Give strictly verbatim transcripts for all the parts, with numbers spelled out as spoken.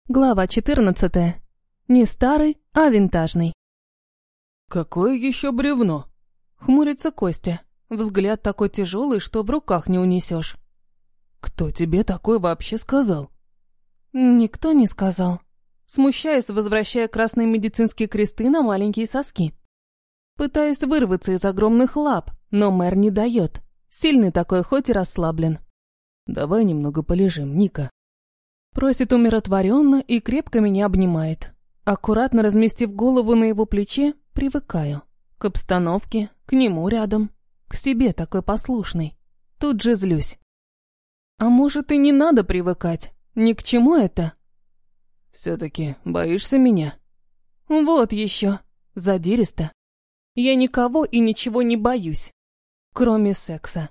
Глава четырнадцатая. Не старый, а винтажный. «Какое еще бревно?» — хмурится Костя. Взгляд такой тяжелый, что в руках не унесешь. «Кто тебе такое вообще сказал?» Никто не сказал. Смущаюсь, возвращая красные медицинские кресты на маленькие соски. Пытаюсь вырваться из огромных лап, но мэр не дает. Сильный такой, хоть и расслаблен. «Давай немного полежим, Ника». Просит умиротворенно и крепко меня обнимает. Аккуратно разместив голову на его плече, привыкаю. К обстановке, к нему рядом, к себе такой послушный. Тут же злюсь. А может, и не надо привыкать? Ни к чему это? «Все-таки боишься меня?» Вот еще. Задиристо. Я никого и ничего не боюсь. Кроме секса.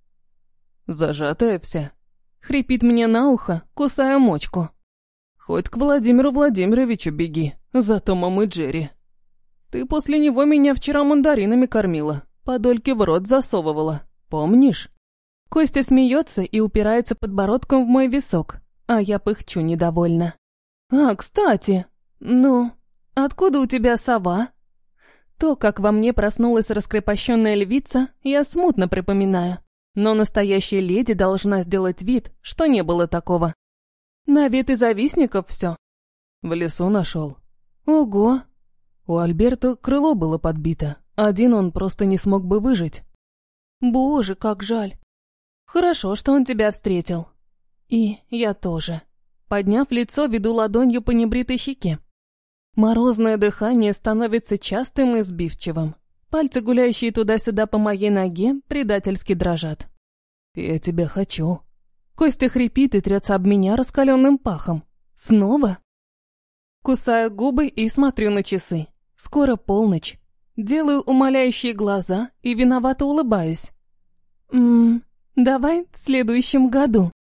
«Зажатая вся?» Хрипит мне на ухо, кусая мочку. «Хоть к Владимиру Владимировичу беги, за Томом и Джерри. Ты после него меня вчера мандаринами кормила, подольки в рот засовывала, помнишь?» Костя смеется и упирается подбородком в мой висок, а я пыхчу недовольно. «А, кстати, ну, откуда у тебя сова?» То, как во мне проснулась раскрепощенная львица, я смутно припоминаю. Но настоящая леди должна сделать вид, что не было такого. На вид и завистников все. В лесу нашел. Ого! У Альберта крыло было подбито. Один он просто не смог бы выжить. Боже, как жаль. Хорошо, что он тебя встретил. И я тоже. Подняв лицо, веду ладонью по небритой щеке. Морозное дыхание становится частым и сбивчивым. Пальцы, гуляющие туда-сюда по моей ноге, предательски дрожат. «Я тебя хочу». Костя хрипит и трется об меня раскаленным пахом. Снова? Кусаю губы и смотрю на часы. Скоро полночь. Делаю умоляющие глаза и виновато улыбаюсь. «Ммм, давай в следующем году».